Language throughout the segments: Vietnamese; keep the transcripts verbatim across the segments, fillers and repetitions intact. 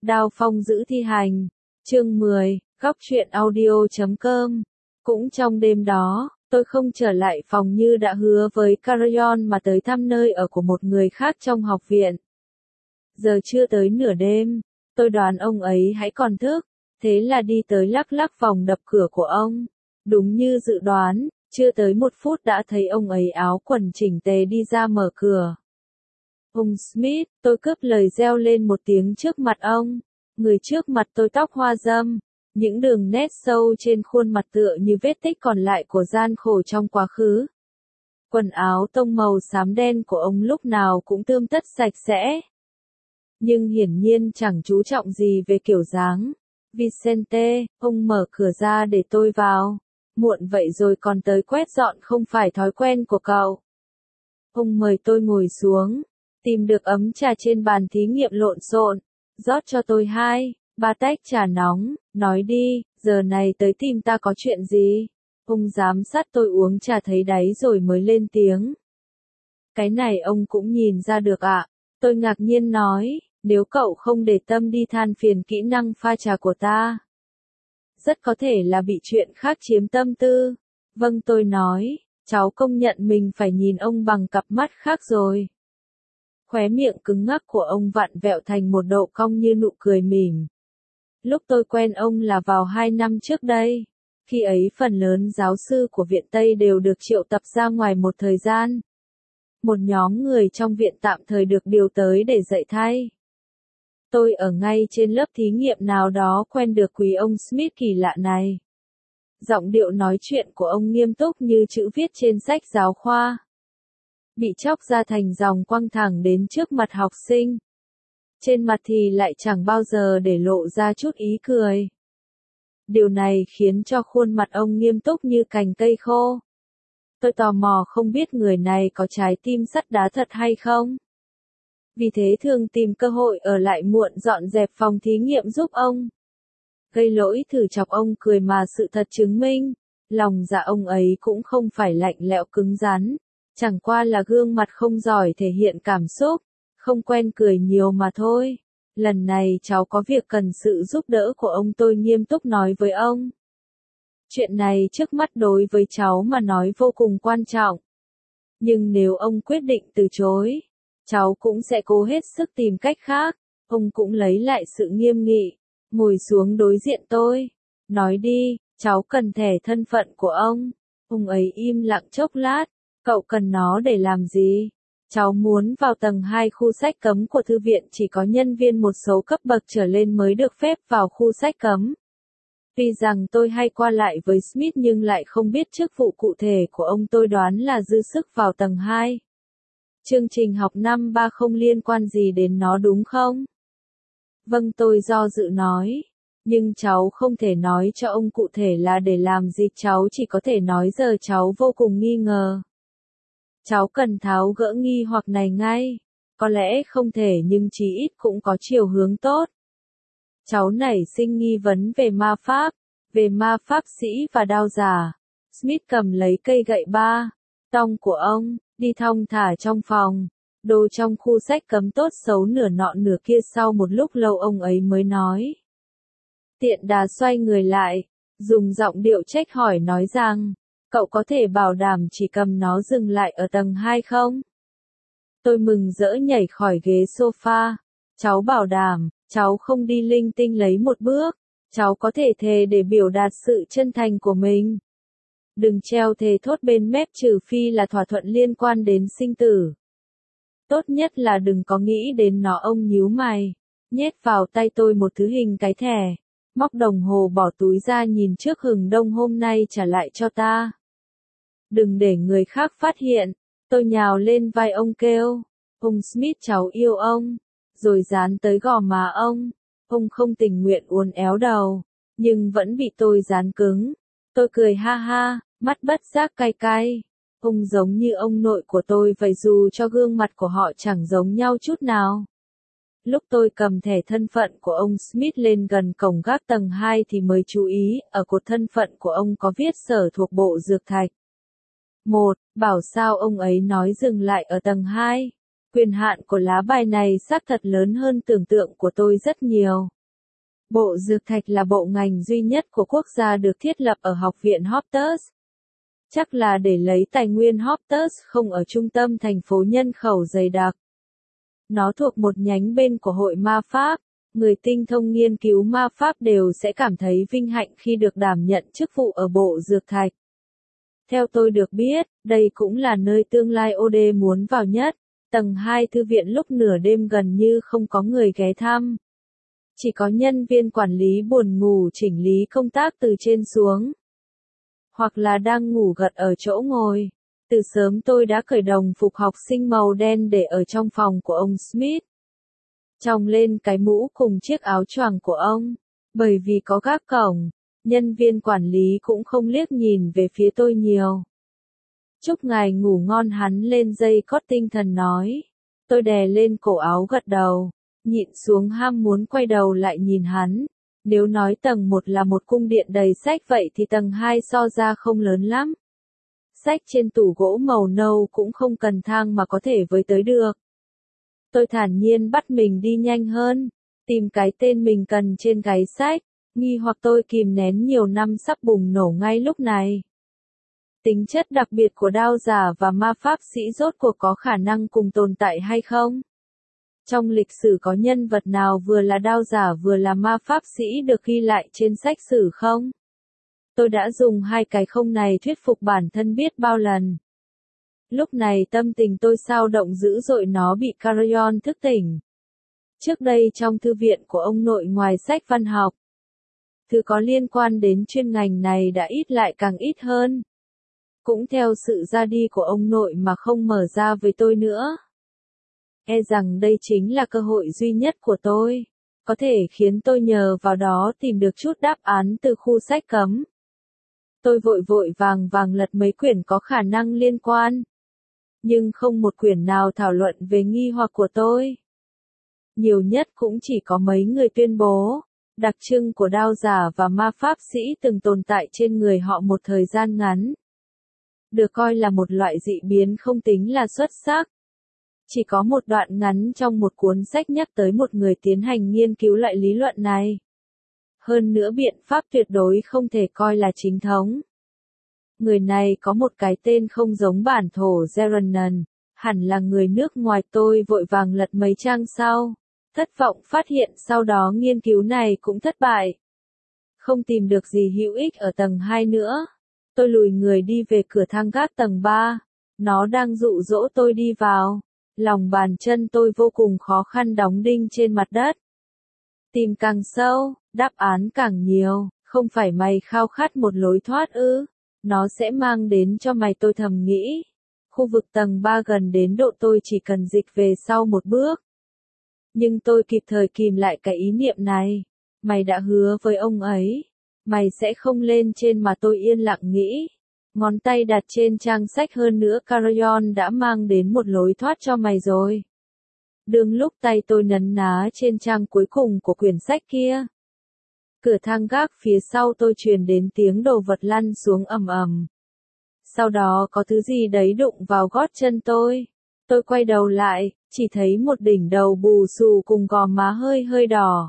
Đao Phong giữ thi hành. Chương mười, góc truyện audio chấm com. Cũng trong đêm đó, tôi không trở lại phòng như đã hứa với Carayon mà tới thăm nơi ở của một người khác trong học viện. Giờ chưa tới nửa đêm, tôi đoán ông ấy hãy còn thức, thế là đi tới lắc lắc vòng đập cửa của ông. Đúng như dự đoán, chưa tới một phút đã thấy ông ấy áo quần chỉnh tề đi ra mở cửa. Ông Smith, tôi cướp lời reo lên một tiếng trước mặt ông. Người trước mặt tôi tóc hoa râm, những đường nét sâu trên khuôn mặt tựa như vết tích còn lại của gian khổ trong quá khứ. Quần áo tông màu xám đen của ông lúc nào cũng tươm tất sạch sẽ. Nhưng hiển nhiên chẳng chú trọng gì về kiểu dáng. Vicente, ông mở cửa ra để tôi vào. Muộn vậy rồi còn tới quét dọn không phải thói quen của cậu. Ông mời tôi ngồi xuống, tìm được ấm trà trên bàn thí nghiệm lộn xộn, rót cho tôi hai, ba tách trà nóng, nói đi, giờ này tới tìm ta có chuyện gì? Ông giám sát tôi uống trà thấy đáy rồi mới lên tiếng. Cái này ông cũng nhìn ra được ạ, à? Tôi ngạc nhiên nói, nếu cậu không để tâm đi than phiền kỹ năng pha trà của ta. Rất có thể là bị chuyện khác chiếm tâm tư. Vâng, tôi nói, cháu công nhận mình phải nhìn ông bằng cặp mắt khác rồi. Khóe miệng cứng ngắc của ông vặn vẹo thành một độ cong như nụ cười mỉm. Lúc tôi quen ông là vào hai năm trước đây. Khi ấy phần lớn giáo sư của viện Tây đều được triệu tập ra ngoài một thời gian. Một nhóm người trong viện tạm thời được điều tới để dạy thay. Tôi ở ngay trên lớp thí nghiệm nào đó quen được quý ông Smith kỳ lạ này. Giọng điệu nói chuyện của ông nghiêm túc như chữ viết trên sách giáo khoa. Bị chóc ra thành dòng quăng thẳng đến trước mặt học sinh. Trên mặt thì lại chẳng bao giờ để lộ ra chút ý cười. Điều này khiến cho khuôn mặt ông nghiêm túc như cành cây khô. Tôi tò mò không biết người này có trái tim sắt đá thật hay không. Vì thế thường tìm cơ hội ở lại muộn dọn dẹp phòng thí nghiệm giúp ông. Gây lỗi thử chọc ông cười mà sự thật chứng minh, lòng dạ ông ấy cũng không phải lạnh lẽo cứng rắn, chẳng qua là gương mặt không giỏi thể hiện cảm xúc, không quen cười nhiều mà thôi. Lần này cháu có việc cần sự giúp đỡ của ông, tôi nghiêm túc nói với ông. Chuyện này trước mắt đối với cháu mà nói vô cùng quan trọng. Nhưng nếu ông quyết định từ chối, cháu cũng sẽ cố hết sức tìm cách khác. Ông cũng lấy lại sự nghiêm nghị, ngồi xuống đối diện tôi. Nói đi, cháu cần thẻ thân phận của ông. Ông ấy im lặng chốc lát. Cậu cần nó để làm gì? Cháu muốn vào tầng hai khu sách cấm của thư viện, chỉ có nhân viên một số cấp bậc trở lên mới được phép vào khu sách cấm. Tuy rằng tôi hay qua lại với Smith nhưng lại không biết chức vụ cụ thể của ông, tôi đoán là dư sức vào tầng hai. Chương trình học năm ba không liên quan gì đến nó đúng không? Vâng, tôi do dự nói. Nhưng cháu không thể nói cho ông cụ thể là để làm gì, cháu chỉ có thể nói giờ cháu vô cùng nghi ngờ. Cháu cần tháo gỡ nghi hoặc này ngay. Có lẽ không thể nhưng chí ít cũng có chiều hướng tốt. Cháu nảy sinh nghi vấn về ma pháp, về ma pháp sĩ và đao giả. Smith cầm lấy cây gậy ba tong của ông, đi thong thả trong phòng. Đồ trong khu sách cấm tốt xấu nửa nọ nửa kia, sau một lúc lâu ông ấy mới nói. Tiện đà xoay người lại, dùng giọng điệu trách hỏi nói rằng, cậu có thể bảo đảm chỉ cầm nó dừng lại ở tầng hai không? Tôi mừng rỡ nhảy khỏi ghế sofa. Cháu bảo đảm, cháu không đi linh tinh lấy một bước. Cháu có thể thề để biểu đạt sự chân thành của mình. Đừng treo thề thốt bên mép trừ phi là thỏa thuận liên quan đến sinh tử. Tốt nhất là đừng có nghĩ đến nó. Ông nhíu mày, nhét vào tay tôi một thứ hình cái thẻ, móc đồng hồ bỏ túi ra nhìn trước hừng đông, hôm nay trả lại cho ta. Đừng để người khác phát hiện. Tôi nhào lên vai ông kêu, ông Smith, cháu yêu ông, rồi dán tới gò má ông. Ông không tình nguyện uốn éo đầu, nhưng vẫn bị tôi dán cứng. Tôi cười ha ha, mắt bất giác cay cay. Ông giống như ông nội của tôi vậy, dù cho gương mặt của họ chẳng giống nhau chút nào. Lúc tôi cầm thẻ thân phận của ông Smith lên gần cổng gác tầng hai thì mới chú ý, ở cột thân phận của ông có viết sở thuộc bộ dược thạch. Một, bảo sao ông ấy nói dừng lại ở tầng hai. Quyền hạn của lá bài này xác thật lớn hơn tưởng tượng của tôi rất nhiều. Bộ Dược Thạch là bộ ngành duy nhất của quốc gia được thiết lập ở Học viện Hogwarts. Chắc là để lấy tài nguyên Hogwarts không ở trung tâm thành phố nhân khẩu dày đặc. Nó thuộc một nhánh bên của Hội Ma Pháp, người tinh thông nghiên cứu ma pháp đều sẽ cảm thấy vinh hạnh khi được đảm nhận chức vụ ở Bộ Dược Thạch. Theo tôi được biết, đây cũng là nơi tương lai ô đê muốn vào nhất. Tầng hai thư viện lúc nửa đêm gần như không có người ghé thăm. Chỉ có nhân viên quản lý buồn ngủ chỉnh lý công tác từ trên xuống. Hoặc là đang ngủ gật ở chỗ ngồi. Từ sớm tôi đã cởi đồng phục học sinh màu đen để ở trong phòng của ông Smith. Chồng lên cái mũ cùng chiếc áo choàng của ông. Bởi vì có gác cổng, nhân viên quản lý cũng không liếc nhìn về phía tôi nhiều. Chúc ngài ngủ ngon, hắn lên dây cót tinh thần nói. Tôi đè lên cổ áo gật đầu, nhịn xuống ham muốn quay đầu lại nhìn hắn. Nếu nói tầng một là một cung điện đầy sách vậy thì tầng hai so ra không lớn lắm. Sách trên tủ gỗ màu nâu cũng không cần thang mà có thể với tới được. Tôi thản nhiên bắt mình đi nhanh hơn, tìm cái tên mình cần trên gáy sách, nghi hoặc tôi kìm nén nhiều năm sắp bùng nổ ngay lúc này. Tính chất đặc biệt của đao giả và ma pháp sĩ rốt cuộc có khả năng cùng tồn tại hay không? Trong lịch sử có nhân vật nào vừa là đao giả vừa là ma pháp sĩ được ghi lại trên sách sử không? Tôi đã dùng hai cái không này thuyết phục bản thân biết bao lần. Lúc này tâm tình tôi xao động dữ dội, nó bị Carayon thức tỉnh. Trước đây trong thư viện của ông nội ngoài sách văn học, thứ có liên quan đến chuyên ngành này đã ít lại càng ít hơn. Cũng theo sự ra đi của ông nội mà không mở ra với tôi nữa. E rằng đây chính là cơ hội duy nhất của tôi, có thể khiến tôi nhờ vào đó tìm được chút đáp án từ khu sách cấm. Tôi vội vội vàng vàng lật mấy quyển có khả năng liên quan. Nhưng không một quyển nào thảo luận về nghi hoặc của tôi. Nhiều nhất cũng chỉ có mấy người tuyên bố, đặc trưng của đao giả và ma pháp sĩ từng tồn tại trên người họ một thời gian ngắn. Được coi là một loại dị biến không tính là xuất sắc. Chỉ có một đoạn ngắn trong một cuốn sách nhắc tới một người tiến hành nghiên cứu loại lý luận này. Hơn nữa biện pháp tuyệt đối không thể coi là chính thống. Người này có một cái tên không giống bản thổ Geronan, hẳn là người nước ngoài. Tôi vội vàng lật mấy trang sau, thất vọng phát hiện sau đó nghiên cứu này cũng thất bại. Không tìm được gì hữu ích ở tầng hai nữa. Tôi lùi người đi về cửa thang gác tầng ba, nó đang dụ dỗ tôi đi vào. Lòng bàn chân tôi vô cùng khó khăn đóng đinh trên mặt đất. Tìm càng sâu, đáp án càng nhiều, không phải mày khao khát một lối thoát ư? Nó sẽ mang đến cho mày, tôi thầm nghĩ. Khu vực tầng ba gần đến độ tôi chỉ cần dịch về sau một bước. Nhưng tôi kịp thời kìm lại cái ý niệm này. Mày đã hứa với ông ấy, mày sẽ không lên trên mà. Tôi yên lặng nghĩ. Ngón tay đặt trên trang sách, hơn nữa Carayon đã mang đến một lối thoát cho mày rồi. Đương lúc tay tôi nấn ná trên trang cuối cùng của quyển sách kia, cửa thang gác phía sau tôi truyền đến tiếng đồ vật lăn xuống ầm ầm. Sau đó có thứ gì đấy đụng vào gót chân tôi. Tôi quay đầu lại, chỉ thấy một đỉnh đầu bù xù cùng gò má hơi hơi đỏ.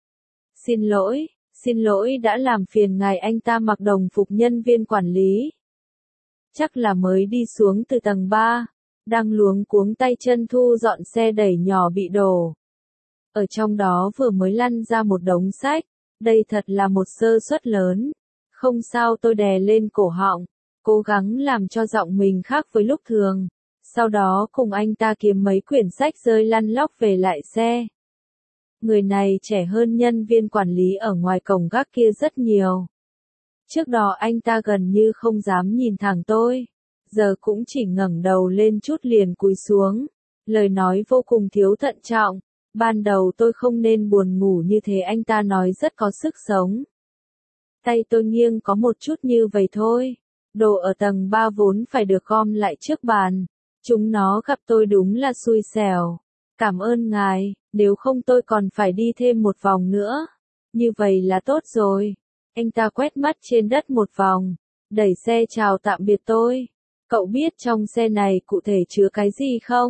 Xin lỗi, xin lỗi đã làm phiền ngài. Anh ta mặc đồng phục nhân viên quản lý. Chắc là mới đi xuống từ tầng ba, đang luống cuống tay chân thu dọn xe đẩy nhỏ bị đổ. Ở trong đó vừa mới lăn ra một đống sách, đây thật là một sơ suất lớn. Không sao, tôi đè lên cổ họng, cố gắng làm cho giọng mình khác với lúc thường. Sau đó cùng anh ta kiếm mấy quyển sách rơi lăn lóc về lại xe. Người này trẻ hơn nhân viên quản lý ở ngoài cổng gác kia rất nhiều. Trước đó anh ta gần như không dám nhìn thẳng tôi, giờ cũng chỉ ngẩng đầu lên chút liền cúi xuống. Lời nói vô cùng thiếu thận trọng. Ban đầu tôi không nên buồn ngủ như thế, anh ta nói rất có sức sống. Tay tôi nghiêng có một chút như vậy thôi. Đồ ở tầng ba vốn phải được gom lại trước bàn. Chúng nó gặp tôi đúng là xui xẻo. Cảm ơn ngài, nếu không tôi còn phải đi thêm một vòng nữa. Như vậy là tốt rồi. Anh ta quét mắt trên đất một vòng, đẩy xe chào tạm biệt tôi. Cậu biết trong xe này cụ thể chứa cái gì không?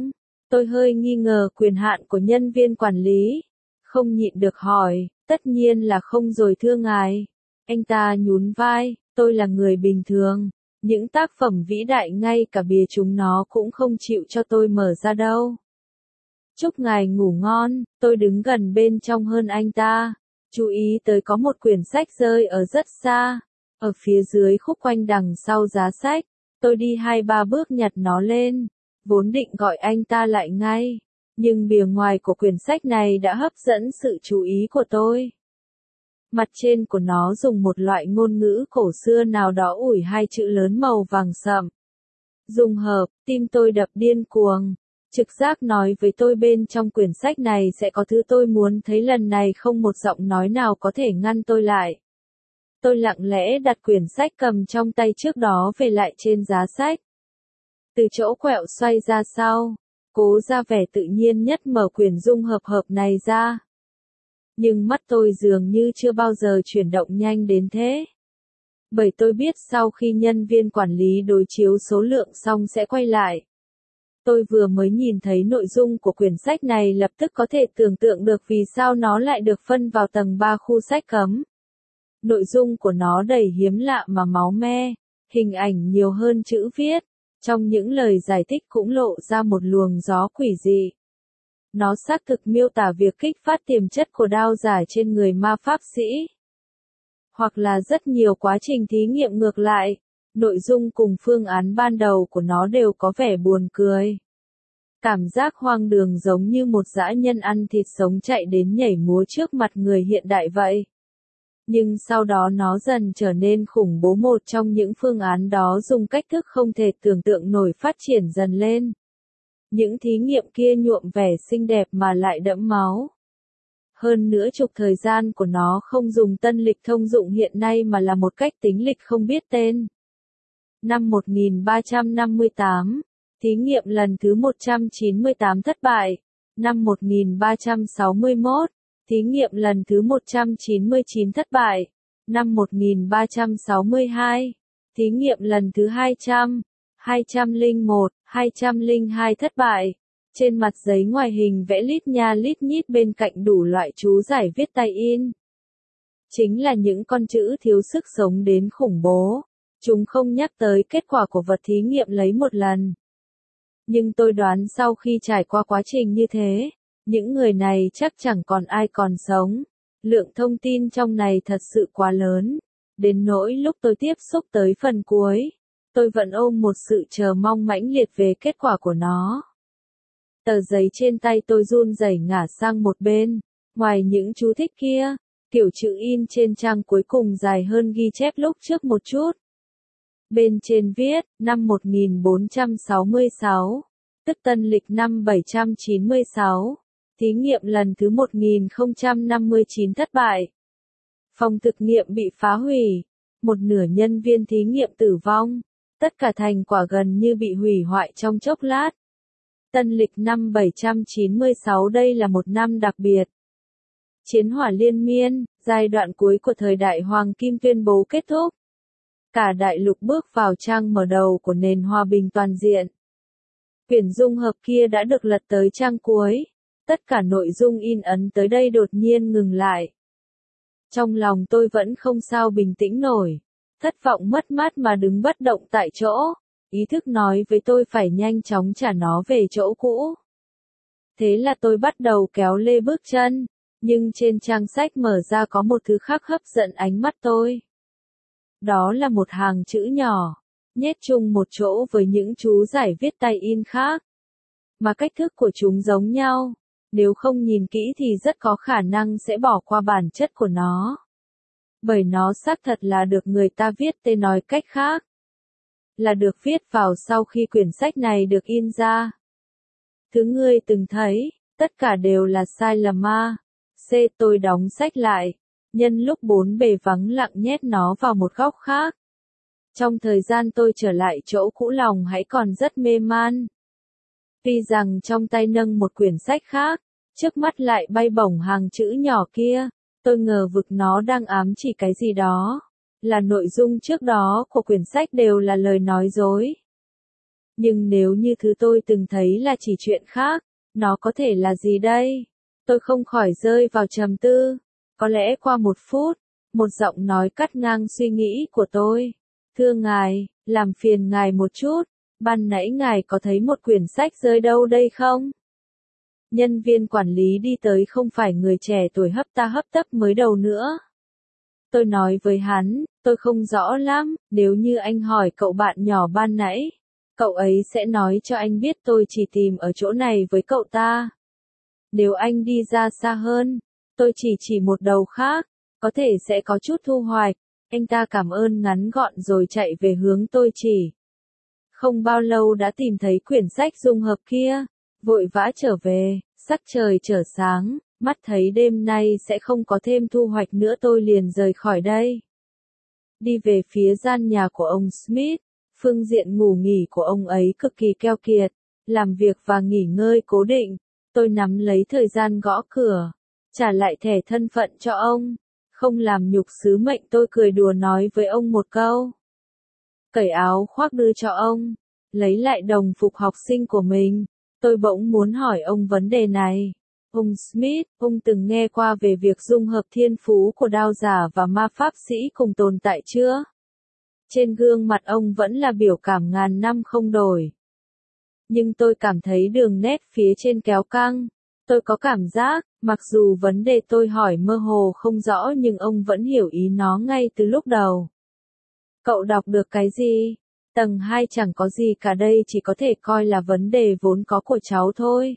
Tôi hơi nghi ngờ quyền hạn của nhân viên quản lý. Không nhịn được hỏi, tất nhiên là không rồi thưa ngài. Anh ta nhún vai, tôi là người bình thường. Những tác phẩm vĩ đại ngay cả bìa chúng nó cũng không chịu cho tôi mở ra đâu. Chúc ngài ngủ ngon, tôi đứng gần bên trong hơn anh ta. Chú ý tới có một quyển sách rơi ở rất xa. Ở phía dưới khúc quanh đằng sau giá sách. Tôi đi hai ba bước nhặt nó lên. Vốn định gọi anh ta lại ngay. Nhưng bìa ngoài của quyển sách này đã hấp dẫn sự chú ý của tôi. Mặt trên của nó dùng một loại ngôn ngữ cổ xưa nào đó ủi hai chữ lớn màu vàng sậm. Dùng hợp, tim tôi đập điên cuồng. Trực giác nói với tôi bên trong quyển sách này sẽ có thứ tôi muốn thấy, lần này không một giọng nói nào có thể ngăn tôi lại. Tôi lặng lẽ đặt quyển sách cầm trong tay trước đó về lại trên giá sách. Từ chỗ quẹo xoay ra sau, cố ra vẻ tự nhiên nhất mở quyển dung hợp hợp này ra. Nhưng mắt tôi dường như chưa bao giờ chuyển động nhanh đến thế. Bởi tôi biết sau khi nhân viên quản lý đối chiếu số lượng xong sẽ quay lại. Tôi vừa mới nhìn thấy nội dung của quyển sách này lập tức có thể tưởng tượng được vì sao nó lại được phân vào tầng ba khu sách cấm. Nội dung của nó đầy hiếm lạ mà máu me, hình ảnh nhiều hơn chữ viết. Trong những lời giải thích cũng lộ ra một luồng gió quỷ dị. Nó xác thực miêu tả việc kích phát tiềm chất của đao giả trên người ma pháp sĩ. Hoặc là rất nhiều quá trình thí nghiệm ngược lại. Nội dung cùng phương án ban đầu của nó đều có vẻ buồn cười. Cảm giác hoang đường giống như một dã nhân ăn thịt sống chạy đến nhảy múa trước mặt người hiện đại vậy. Nhưng sau đó nó dần trở nên khủng bố, một trong những phương án đó dùng cách thức không thể tưởng tượng nổi phát triển dần lên. Những thí nghiệm kia nhuộm vẻ xinh đẹp mà lại đẫm máu. Hơn nữa trục thời gian của nó không dùng tân lịch thông dụng hiện nay mà là một cách tính lịch không biết tên. Năm một nghìn ba trăm năm mươi tám, thí nghiệm lần thứ một trăm chín mươi tám thất bại. Năm một nghìn ba trăm sáu mươi mốt, thí nghiệm lần thứ một trăm chín mươi chín thất bại. Năm một nghìn ba trăm sáu mươi hai, thí nghiệm lần thứ hai trăm, hai trăm lẻ một, hai trăm lẻ hai thất bại. Trên mặt giấy ngoài hình vẽ lít nha lít nhít bên cạnh đủ loại chú giải viết tay in. Chính là những con chữ thiếu sức sống đến khủng bố. Chúng không nhắc tới kết quả của vật thí nghiệm lấy một lần. Nhưng tôi đoán sau khi trải qua quá trình như thế, những người này chắc chẳng còn ai còn sống. Lượng thông tin trong này thật sự quá lớn. Đến nỗi lúc tôi tiếp xúc tới phần cuối, tôi vẫn ôm một sự chờ mong mãnh liệt về kết quả của nó. Tờ giấy trên tay tôi run rẩy ngả sang một bên. Ngoài những chú thích kia, kiểu chữ in trên trang cuối cùng dài hơn ghi chép lúc trước một chút. Bên trên viết, năm một nghìn bốn trăm sáu mươi sáu, tức tân lịch năm bảy trăm chín mươi sáu, thí nghiệm lần thứ một nghìn không trăm năm mươi chín thất bại. Phòng thực nghiệm bị phá hủy, một nửa nhân viên thí nghiệm tử vong, tất cả thành quả gần như bị hủy hoại trong chốc lát. Tân lịch năm bảy trăm chín mươi sáu đây là một năm đặc biệt. Chiến hỏa liên miên, giai đoạn cuối của thời đại Hoàng Kim tuyên bố kết thúc. Cả đại lục bước vào trang mở đầu của nền hòa bình toàn diện. Quyển dung hợp kia đã được lật tới trang cuối. Tất cả nội dung in ấn tới đây đột nhiên ngừng lại. Trong lòng tôi vẫn không sao bình tĩnh nổi. Thất vọng mất mát mà đứng bất động tại chỗ. Ý thức nói với tôi phải nhanh chóng trả nó về chỗ cũ. Thế là tôi bắt đầu kéo lê bước chân. Nhưng trên trang sách mở ra có một thứ khác hấp dẫn ánh mắt tôi. Đó là một hàng chữ nhỏ, nhét chung một chỗ với những chú giải viết tay in khác. Mà cách thức của chúng giống nhau, nếu không nhìn kỹ thì rất có khả năng sẽ bỏ qua bản chất của nó. Bởi nó xác thật là được người ta viết tên, nói cách khác. Là được viết vào sau khi quyển sách này được in ra. Thứ ngươi từng thấy, tất cả đều là sai lầm ma. C. Tôi đóng sách lại. Nhân lúc bốn bề vắng lặng nhét nó vào một góc khác. Trong thời gian tôi trở lại chỗ cũ, lòng hãy còn rất mê man. Tuy rằng trong tay nâng một quyển sách khác, trước mắt lại bay bổng hàng chữ nhỏ kia, tôi ngờ vực nó đang ám chỉ cái gì đó. Là nội dung trước đó của quyển sách đều là lời nói dối. Nhưng nếu như thứ tôi từng thấy là chỉ chuyện khác, nó có thể là gì đây? Tôi không khỏi rơi vào trầm tư. Có lẽ qua một phút, một giọng nói cắt ngang suy nghĩ của tôi. Thưa ngài, làm phiền ngài một chút, ban nãy ngài có thấy một quyển sách rơi đâu đây không? Nhân viên quản lý đi tới không phải người trẻ tuổi hấp ta hấp tấp mới đầu nữa. Tôi nói với hắn, tôi không rõ lắm, nếu như anh hỏi cậu bạn nhỏ ban nãy, cậu ấy sẽ nói cho anh biết tôi chỉ tìm ở chỗ này với cậu ta. Nếu anh đi ra xa hơn, tôi chỉ chỉ một đầu khác, có thể sẽ có chút thu hoạch. Anh ta cảm ơn ngắn gọn rồi chạy về hướng tôi chỉ. Không bao lâu đã tìm thấy quyển sách dung hợp kia, vội vã trở về, sắc trời trở sáng, mắt thấy đêm nay sẽ không có thêm thu hoạch nữa tôi liền rời khỏi đây. Đi về phía gian nhà của ông Smith, phương diện ngủ nghỉ của ông ấy cực kỳ keo kiệt, làm việc và nghỉ ngơi cố định, tôi nắm lấy thời gian gõ cửa, trả lại thẻ thân phận cho ông, không làm nhục sứ mệnh tôi cười đùa nói với ông một câu. Cởi áo khoác đưa cho ông, lấy lại đồng phục học sinh của mình, tôi bỗng muốn hỏi ông vấn đề này. Ông Smith, ông từng nghe qua về việc dung hợp thiên phú của đao giả và ma pháp sĩ cùng tồn tại chưa? Trên gương mặt ông vẫn là biểu cảm ngàn năm không đổi. Nhưng tôi cảm thấy đường nét phía trên kéo căng. Tôi có cảm giác, mặc dù vấn đề tôi hỏi mơ hồ không rõ nhưng ông vẫn hiểu ý nó ngay từ lúc đầu. Cậu đọc được cái gì? Tầng hai chẳng có gì cả đây chỉ có thể coi là vấn đề vốn có của cháu thôi.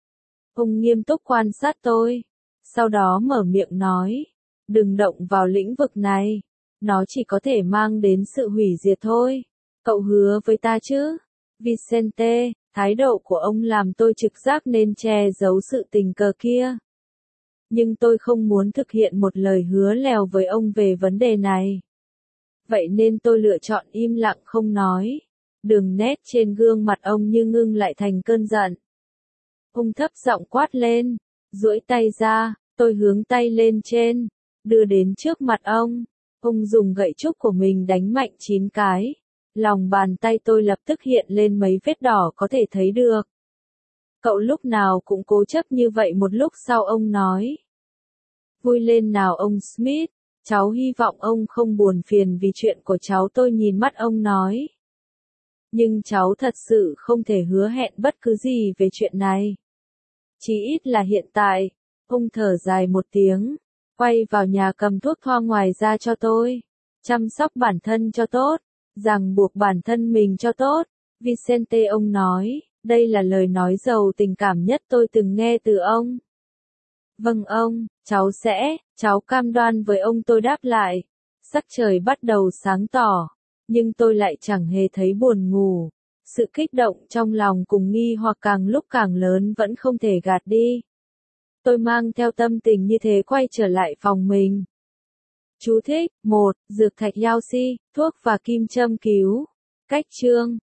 Ông nghiêm túc quan sát tôi, sau đó mở miệng nói, đừng động vào lĩnh vực này, nó chỉ có thể mang đến sự hủy diệt thôi. Cậu hứa với ta chứ? Vicente, thái độ của ông làm tôi trực giác nên che giấu sự tình cờ kia. Nhưng tôi không muốn thực hiện một lời hứa lèo với ông về vấn đề này. Vậy nên tôi lựa chọn im lặng không nói. Đường nét trên gương mặt ông như ngưng lại thành cơn giận. Ông thấp giọng quát lên, duỗi tay ra, tôi hướng tay lên trên, đưa đến trước mặt ông. Ông dùng gậy trúc của mình đánh mạnh chín cái. Lòng bàn tay tôi lập tức hiện lên mấy vết đỏ có thể thấy được. Cậu lúc nào cũng cố chấp như vậy một lúc sau ông nói. Vui lên nào ông Smith, cháu hy vọng ông không buồn phiền vì chuyện của cháu tôi nhìn mắt ông nói. Nhưng cháu thật sự không thể hứa hẹn bất cứ gì về chuyện này. Chí ít là hiện tại, ông thở dài một tiếng, quay vào nhà cầm thuốc thoa ngoài ra cho tôi. Chăm sóc bản thân cho tốt, ràng buộc bản thân mình cho tốt. Vicente ông nói, đây là lời nói giàu tình cảm nhất tôi từng nghe từ ông. Vâng ông, cháu sẽ, cháu cam đoan với ông tôi đáp lại. Sắc trời bắt đầu sáng tỏ, nhưng tôi lại chẳng hề thấy buồn ngủ. Sự kích động trong lòng cùng nghi hoặc càng lúc càng lớn vẫn không thể gạt đi. Tôi mang theo tâm tình như thế quay trở lại phòng mình. Chú thích, một. Dược thạch Yao Si, thuốc và kim châm cứu. Cách chương